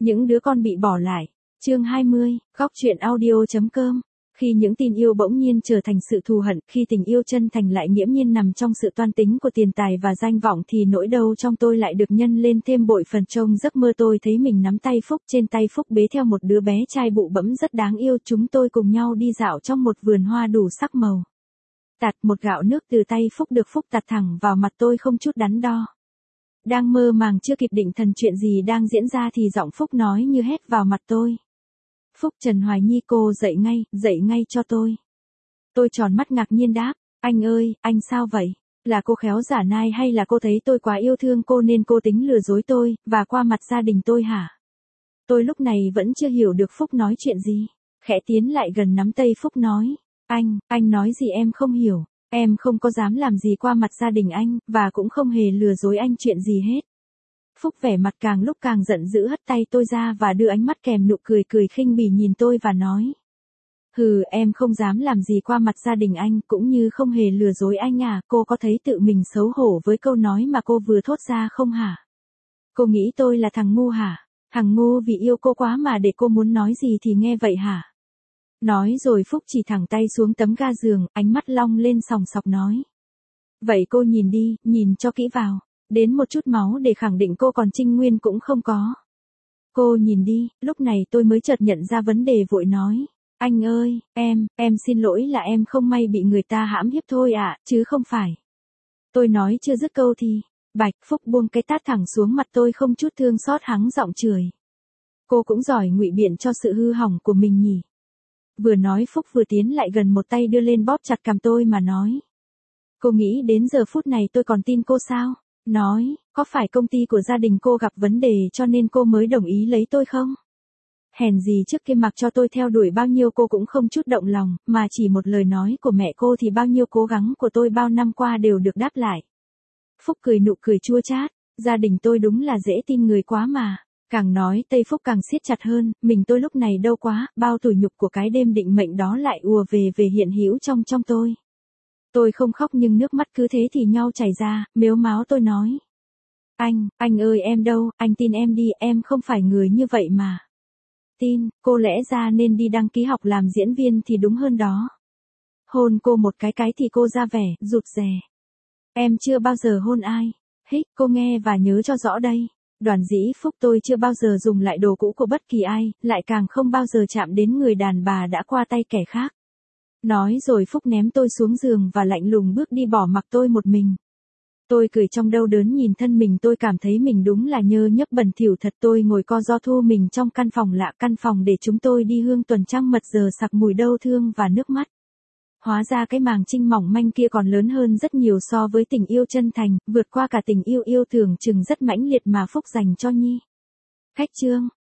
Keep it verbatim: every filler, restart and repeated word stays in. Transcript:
Những đứa con bị bỏ lại. Chương hai mươi, góc truyện audio chấm com. Khi những tin yêu bỗng nhiên trở thành sự thù hận, khi tình yêu chân thành lại nghiễm nhiên nằm trong sự toan tính của tiền tài và danh vọng thì nỗi đau trong tôi lại được nhân lên thêm bội phần. Trong giấc mơ tôi thấy mình nắm tay Phúc, trên tay Phúc bế theo một đứa bé trai bụ bẫm rất đáng yêu. Chúng tôi cùng nhau đi dạo trong một vườn hoa đủ sắc màu. Tạt một gạo nước từ tay Phúc được Phúc tạt thẳng vào mặt tôi không chút đắn đo. Đang mơ màng chưa kịp định thần chuyện gì đang diễn ra thì giọng Phúc nói như hét vào mặt tôi. Phúc Trần Hoài Nhi, cô dậy ngay, dậy ngay cho tôi. Tôi tròn mắt ngạc nhiên đáp, anh ơi, anh sao vậy? Là cô khéo giả nai hay là cô thấy tôi quá yêu thương cô nên cô tính lừa dối tôi, và qua mặt gia đình tôi hả? Tôi lúc này vẫn chưa hiểu được Phúc nói chuyện gì. Khẽ tiến lại gần nắm tay Phúc nói, anh, anh nói gì em không hiểu. Em không có dám làm gì qua mặt gia đình anh, và cũng không hề lừa dối anh chuyện gì hết. Phúc vẻ mặt càng lúc càng giận dữ hất tay tôi ra và đưa ánh mắt kèm nụ cười cười khinh bỉ nhìn tôi và nói. Hừ, em không dám làm gì qua mặt gia đình anh, cũng như không hề lừa dối anh à, cô có thấy tự mình xấu hổ với câu nói mà cô vừa thốt ra không hả? Cô nghĩ tôi là thằng ngu hả? Thằng ngu vì yêu cô quá mà để cô muốn nói gì thì nghe vậy hả? Nói rồi Phúc chỉ thẳng tay xuống tấm ga giường, ánh mắt long lên sòng sọc nói. Vậy cô nhìn đi, nhìn cho kỹ vào. Đến một chút máu để khẳng định cô còn trinh nguyên cũng không có. Cô nhìn đi, lúc này tôi mới chợt nhận ra vấn đề vội nói. Anh ơi, em, em xin lỗi là em không may bị người ta hãm hiếp thôi ạ, chứ không phải. Tôi nói chưa dứt câu thì, bạch, Phúc buông cái tát thẳng xuống mặt tôi không chút thương xót hắng giọng chửi. Cô cũng giỏi ngụy biện cho sự hư hỏng của mình nhỉ. Vừa nói Phúc vừa tiến lại gần một tay đưa lên bóp chặt cằm tôi mà nói. Cô nghĩ đến giờ phút này tôi còn tin cô sao? Nói, có phải công ty của gia đình cô gặp vấn đề cho nên cô mới đồng ý lấy tôi không? Hèn gì trước kia mặc cho tôi theo đuổi bao nhiêu cô cũng không chút động lòng, mà chỉ một lời nói của mẹ cô thì bao nhiêu cố gắng của tôi bao năm qua đều được đáp lại. Phúc cười nụ cười chua chát, gia đình tôi đúng là dễ tin người quá mà. Càng nói Tây Phúc càng siết chặt hơn, mình tôi lúc này đâu quá, bao tủi nhục của cái đêm định mệnh đó lại ùa về về hiện hữu trong trong tôi. Tôi không khóc nhưng nước mắt cứ thế thì nhau chảy ra, mếu máo tôi nói. Anh, anh ơi em đâu, anh tin em đi, em không phải người như vậy mà. Tin, cô lẽ ra nên đi đăng ký học làm diễn viên thì đúng hơn đó. Hôn cô một cái cái thì cô ra vẻ, rụt rè. Em chưa bao giờ hôn ai. Hích, cô nghe và nhớ cho rõ đây. Đoàn dĩ Phúc tôi chưa bao giờ dùng lại đồ cũ của bất kỳ ai, lại càng không bao giờ chạm đến người đàn bà đã qua tay kẻ khác. Nói rồi Phúc ném tôi xuống giường và lạnh lùng bước đi bỏ mặc tôi một mình. Tôi cười trong đau đớn nhìn thân mình tôi cảm thấy mình đúng là nhơ nhớp bẩn thỉu thật. Tôi ngồi co ro thu mình trong căn phòng lạ, căn phòng để chúng tôi đi hương tuần trăng mật giờ sặc mùi đau thương và nước mắt. Hóa ra cái màng trinh mỏng manh kia còn lớn hơn rất nhiều so với tình yêu chân thành, vượt qua cả tình yêu yêu tưởng chừng rất mãnh liệt mà Phúc dành cho Nhi. Khách chương.